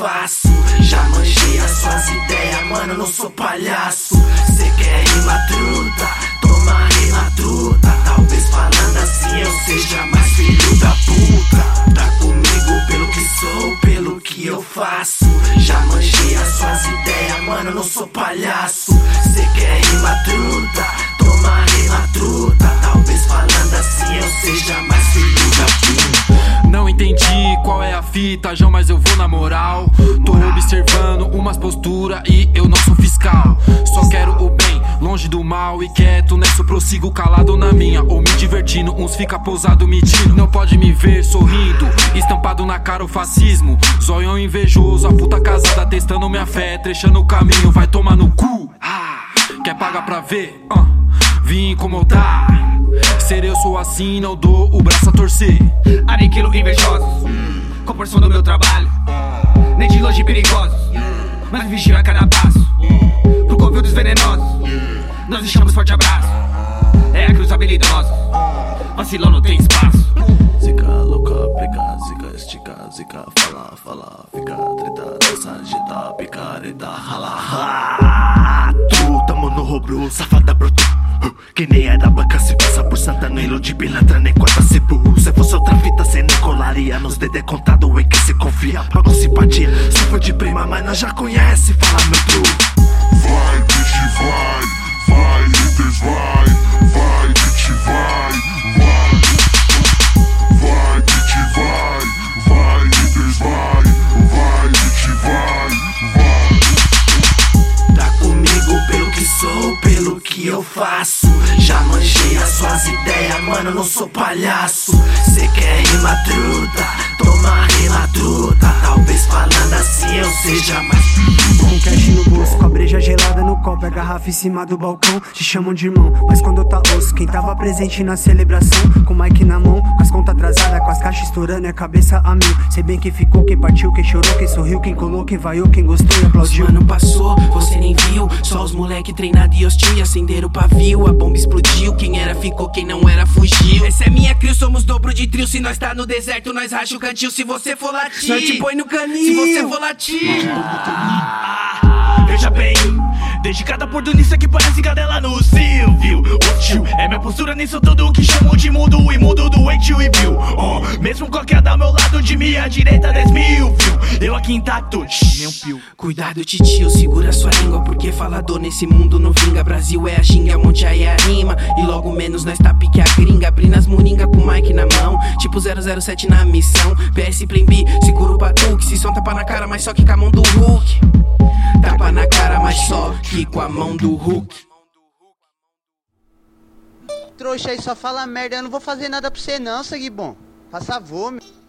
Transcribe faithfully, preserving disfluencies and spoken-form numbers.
faço. Já manjei as suas ideias, mano, não sou palhaço. Cê quer rima truta, toma rima truta. Talvez falando assim eu seja mais filho da puta. Tá comigo pelo que sou, pelo que eu faço. Já manjei as suas ideias, mano, não sou palhaço. Cê quer rima truta, toma rima truta. Talvez falando assim eu seja mais filho da puta. Não entendi qual é a fita, João, mas eu vou na moral. Tô observando umas posturas e eu não sou fiscal. Só quero o bem, longe do mal e quieto nessa eu prossigo calado na minha. Ou me divertindo, uns fica pousado mentindo. Não pode me ver sorrindo, estampado na cara o fascismo. Zóio invejoso, a puta casada testando minha fé, trechando o caminho, vai tomar no cu. Ah, quer pagar pra ver? Uh, vim incomodar. Ser eu sou assim, não dou o braço a torcer. Aniquilo invejosos, com porção do meu trabalho. Nem de longe perigosos, mas vigio a cada passo. Pro convívio dos venenosos, nós deixamos forte abraço. É a cruz habilidosa, vacilão não tem espaço. Zica, louca, pega, zica, estica, zica, fala, fala, fica, treta, dança, agita, picareta, rala, rato. Tamo no roubo, safada brotou. Que nem é da banca, se passa por Santa, não ilude pilantra, nem quarta cebu. Se fosse outra fita, cê nem colaria. Nos dedé contado em que se confia. Pago simpatia, se for de prima, mas nós já conhece, fala meu truque. Vai, bitch, vai, vai, haters, vai, vai, bitch, vai, vai, vai, bitch, vai, vai, haters, vai, vai, bitch, vai, vai. Tá comigo pelo que sou, pelo que eu faço. Já manjei as suas ideias, mano, não sou palhaço. Cê quer rima truta, toma rima truta. Talvez falando assim eu seja mais com cash no bolso, com a breja gelada no copo, a garrafa em cima do balcão, te chamam de irmão, mas quando tá osso, quem tava presente na celebração, com o mic na mão, com as contas atrasadas, com as caixas estourando e a cabeça a mil. Sei bem quem ficou, quem partiu, quem chorou, quem sorriu, quem colou, quem vaiou, quem gostou e aplaudiu. Mano, passou, você nem viu, só os moleque treinado e hostil, e acenderam o pavio, a bomba explodiu, quem era ficou, quem não era fugiu. Essa é minha crio, somos dobro de trio, se nós tá no deserto, nós racha o cantil, se você for latir, nós te põe no caninho, se você for latir. Ah, veja bem, desde cada oportunista que parece cadela no Silvio. Hostil é minha postura nisso tudo que chamo de mundo imundo do eixo e viu. Oh, mesmo qualquer ao meu lado de minha direita dez mil, viu? Eu aqui intacto, nem um pio. Cuidado, titio, segura sua língua, porque falador nesse mundo não vinga. Brasil é a ginga, monte aí é a rima, e logo menos nós tá pique a gringa. Abrindo as moringa com o mic na mão, tipo zero zero sete na missão. P S Plan B, segura o batuque, se som tapa na cara, mas só que com a mão do Hulk. Tapa na cara, mas só que com a mão do Hulk. Trouxa aí só fala merda, eu não vou fazer nada pra você não, sangue bom. Faz favor, meu.